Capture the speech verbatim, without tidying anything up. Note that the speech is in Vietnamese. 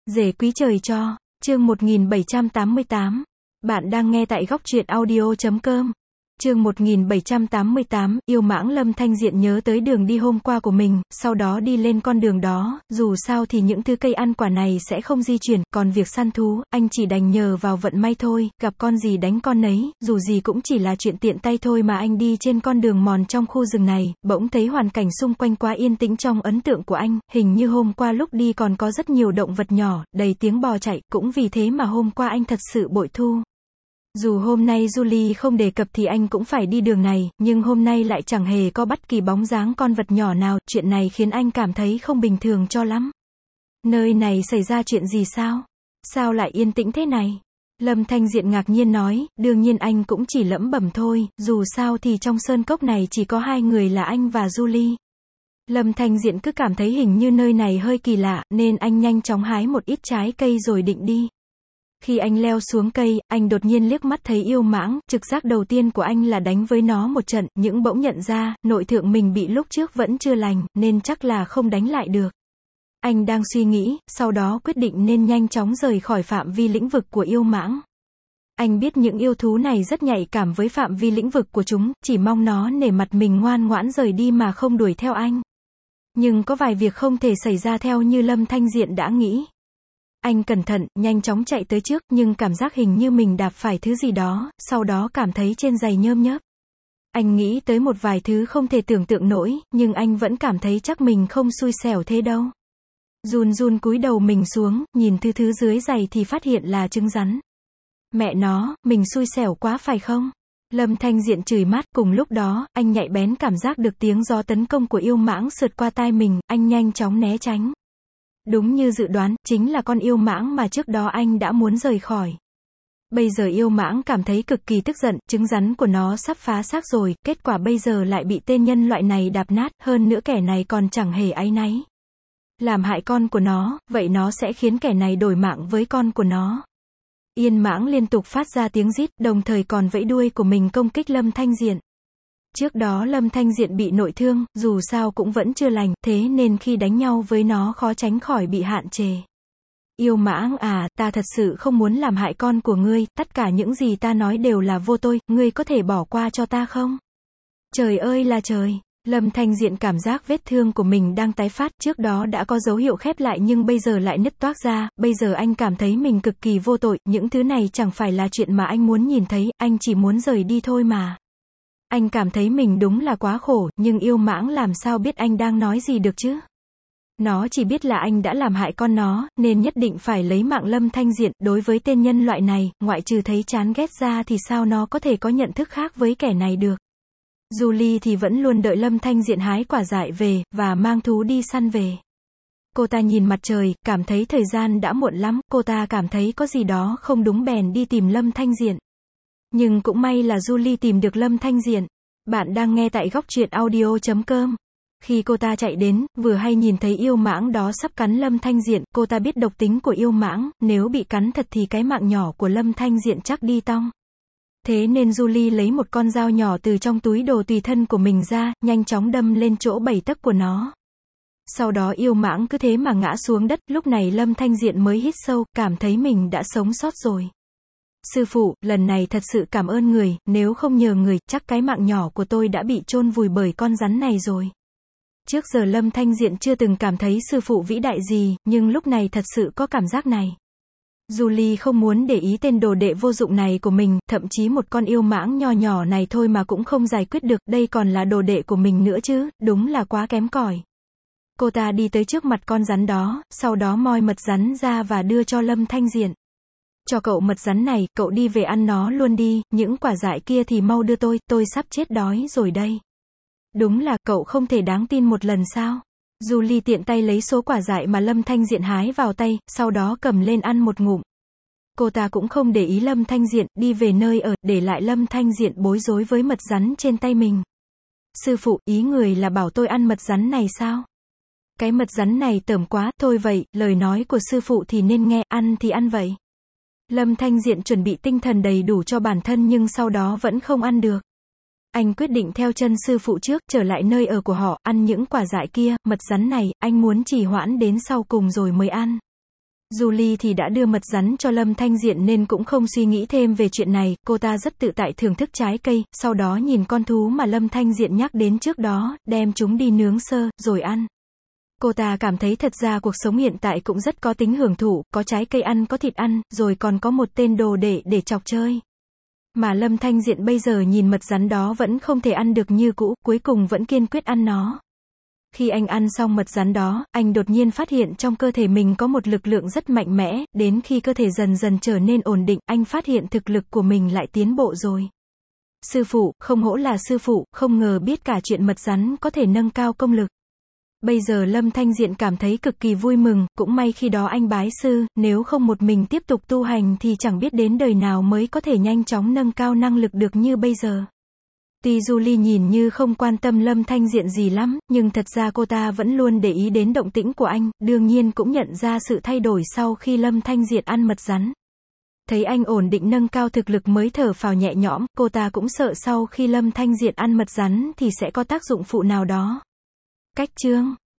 Rể quý trời cho, chương một nghìn bảy trăm tám mươi tám. Bạn đang nghe tại góc truyện audio chấm com. Chương một nghìn bảy trăm tám mươi tám, yêu mãng. Lâm Thanh Diện nhớ tới đường đi hôm qua của mình, sau đó đi lên con đường đó, dù sao thì những thứ cây ăn quả này sẽ không di chuyển, còn việc săn thú, anh chỉ đành nhờ vào vận may thôi, gặp con gì đánh con nấy, dù gì cũng chỉ là chuyện tiện tay thôi mà. Anh đi trên con đường mòn trong khu rừng này, bỗng thấy hoàn cảnh xung quanh quá yên tĩnh. Trong ấn tượng của anh, hình như hôm qua lúc đi còn có rất nhiều động vật nhỏ, đầy tiếng bò chạy, cũng vì thế mà hôm qua anh thật sự bội thu. Dù hôm nay Julie không đề cập thì anh cũng phải đi đường này, nhưng hôm nay lại chẳng hề có bất kỳ bóng dáng con vật nhỏ nào, chuyện này khiến anh cảm thấy không bình thường cho lắm. Nơi này xảy ra chuyện gì sao? Sao lại yên tĩnh thế này? Lâm Thanh Diện ngạc nhiên nói, đương nhiên anh cũng chỉ lẩm bẩm thôi, dù sao thì trong sơn cốc này chỉ có hai người là anh và Julie. Lâm Thanh Diện cứ cảm thấy hình như nơi này hơi kỳ lạ, nên anh nhanh chóng hái một ít trái cây rồi định đi. Khi anh leo xuống cây, anh đột nhiên liếc mắt thấy yêu mãng, trực giác đầu tiên của anh là đánh với nó một trận, nhưng bỗng nhận ra, nội thượng mình bị lúc trước vẫn chưa lành, nên chắc là không đánh lại được. Anh đang suy nghĩ, sau đó quyết định nên nhanh chóng rời khỏi phạm vi lĩnh vực của yêu mãng. Anh biết những yêu thú này rất nhạy cảm với phạm vi lĩnh vực của chúng, chỉ mong nó nể mặt mình ngoan ngoãn rời đi mà không đuổi theo anh. Nhưng có vài việc không thể xảy ra theo như Lâm Thanh Diện đã nghĩ. Anh cẩn thận, nhanh chóng chạy tới trước, nhưng cảm giác hình như mình đạp phải thứ gì đó, sau đó cảm thấy trên giày nhớm nhớp. Anh nghĩ tới một vài thứ không thể tưởng tượng nổi, nhưng anh vẫn cảm thấy chắc mình không xui xẻo thế đâu. Run run cúi đầu mình xuống, nhìn thứ thứ dưới giày thì phát hiện là trứng rắn. Mẹ nó, mình xui xẻo quá phải không? Lâm Thanh Diện chửi mát. Cùng lúc đó, anh nhạy bén cảm giác được tiếng gió tấn công của yêu mãng sượt qua tai mình, anh nhanh chóng né tránh. Đúng như dự đoán, chính là con yêu mãng mà trước đó anh đã muốn rời khỏi. Bây giờ yêu mãng cảm thấy cực kỳ tức giận, trứng rắn của nó sắp phá xác rồi, kết quả bây giờ lại bị tên nhân loại này đạp nát, hơn nữa kẻ này còn chẳng hề áy náy. Làm hại con của nó, vậy nó sẽ khiến kẻ này đổi mạng với con của nó. Yên mãng liên tục phát ra tiếng rít, đồng thời còn vẫy đuôi của mình công kích Lâm Thanh Diện. Trước đó Lâm Thanh Diện bị nội thương, dù sao cũng vẫn chưa lành, thế nên khi đánh nhau với nó khó tránh khỏi bị hạn chế. Yêu mãng à, ta thật sự không muốn làm hại con của ngươi, tất cả những gì ta nói đều là vô tội, ngươi có thể bỏ qua cho ta không? Trời ơi là trời! Lâm Thanh Diện cảm giác vết thương của mình đang tái phát, trước đó đã có dấu hiệu khép lại nhưng bây giờ lại nứt toác ra, bây giờ anh cảm thấy mình cực kỳ vô tội, những thứ này chẳng phải là chuyện mà anh muốn nhìn thấy, anh chỉ muốn rời đi thôi mà. Anh cảm thấy mình đúng là quá khổ, nhưng yêu mãng làm sao biết anh đang nói gì được chứ? Nó chỉ biết là anh đã làm hại con nó, nên nhất định phải lấy mạng Lâm Thanh Diện. Đối với tên nhân loại này, ngoại trừ thấy chán ghét ra thì sao nó có thể có nhận thức khác với kẻ này được? Julie thì vẫn luôn đợi Lâm Thanh Diện hái quả dại về, và mang thú đi săn về. Cô ta nhìn mặt trời, cảm thấy thời gian đã muộn lắm, cô ta cảm thấy có gì đó không đúng bèn đi tìm Lâm Thanh Diện. Nhưng cũng may là Julie tìm được Lâm Thanh Diện. Bạn đang nghe tại góc truyện audio chấm com. Khi cô ta chạy đến, vừa hay nhìn thấy yêu mãng đó sắp cắn Lâm Thanh Diện, cô ta biết độc tính của yêu mãng, nếu bị cắn thật thì cái mạng nhỏ của Lâm Thanh Diện chắc đi tong. Thế nên Julie lấy một con dao nhỏ từ trong túi đồ tùy thân của mình ra, nhanh chóng đâm lên chỗ bảy tấc của nó. Sau đó yêu mãng cứ thế mà ngã xuống đất, lúc này Lâm Thanh Diện mới hít sâu, cảm thấy mình đã sống sót rồi. Sư phụ, lần này thật sự cảm ơn người, nếu không nhờ người, chắc cái mạng nhỏ của tôi đã bị chôn vùi bởi con rắn này rồi. Trước giờ Lâm Thanh Diện chưa từng cảm thấy sư phụ vĩ đại gì, nhưng lúc này thật sự có cảm giác này. Julie không muốn để ý tên đồ đệ vô dụng này của mình, thậm chí một con yêu mãng nho nhỏ này thôi mà cũng không giải quyết được, đây còn là đồ đệ của mình nữa chứ, đúng là quá kém cỏi. Cô ta đi tới trước mặt con rắn đó, sau đó moi mật rắn ra và đưa cho Lâm Thanh Diện. Cho cậu mật rắn này, cậu đi về ăn nó luôn đi, những quả dại kia thì mau đưa tôi, tôi sắp chết đói rồi đây. Đúng là, cậu không thể đáng tin một lần sao? Julie tiện tay lấy số quả dại mà Lâm Thanh Diện hái vào tay, sau đó cầm lên ăn một ngụm. Cô ta cũng không để ý Lâm Thanh Diện, đi về nơi ở, để lại Lâm Thanh Diện bối rối với mật rắn trên tay mình. Sư phụ, ý người là bảo tôi ăn mật rắn này sao? Cái mật rắn này tởm quá, thôi vậy, lời nói của sư phụ thì nên nghe, ăn thì ăn vậy. Lâm Thanh Diện chuẩn bị tinh thần đầy đủ cho bản thân nhưng sau đó vẫn không ăn được. Anh quyết định theo chân sư phụ trước, trở lại nơi ở của họ, ăn những quả dại kia, mật rắn này, anh muốn trì hoãn đến sau cùng rồi mới ăn. Julie thì đã đưa mật rắn cho Lâm Thanh Diện nên cũng không suy nghĩ thêm về chuyện này, cô ta rất tự tại thưởng thức trái cây, sau đó nhìn con thú mà Lâm Thanh Diện nhắc đến trước đó, đem chúng đi nướng sơ, rồi ăn. Cô ta cảm thấy thật ra cuộc sống hiện tại cũng rất có tính hưởng thụ, có trái cây ăn, có thịt ăn, rồi còn có một tên đồ để để chọc chơi. Mà Lâm Thanh Diện bây giờ nhìn mật rắn đó vẫn không thể ăn được như cũ, cuối cùng vẫn kiên quyết ăn nó. Khi anh ăn xong mật rắn đó, anh đột nhiên phát hiện trong cơ thể mình có một lực lượng rất mạnh mẽ, đến khi cơ thể dần dần trở nên ổn định, anh phát hiện thực lực của mình lại tiến bộ rồi. Sư phụ, không hổ là sư phụ, không ngờ biết cả chuyện mật rắn có thể nâng cao công lực. Bây giờ Lâm Thanh Diện cảm thấy cực kỳ vui mừng, cũng may khi đó anh bái sư, nếu không một mình tiếp tục tu hành thì chẳng biết đến đời nào mới có thể nhanh chóng nâng cao năng lực được như bây giờ. Tuy Julie nhìn như không quan tâm Lâm Thanh Diện gì lắm, nhưng thật ra cô ta vẫn luôn để ý đến động tĩnh của anh, đương nhiên cũng nhận ra sự thay đổi sau khi Lâm Thanh Diện ăn mật rắn. Thấy anh ổn định nâng cao thực lực mới thở phào nhẹ nhõm, cô ta cũng sợ sau khi Lâm Thanh Diện ăn mật rắn thì sẽ có tác dụng phụ nào đó. Cách chương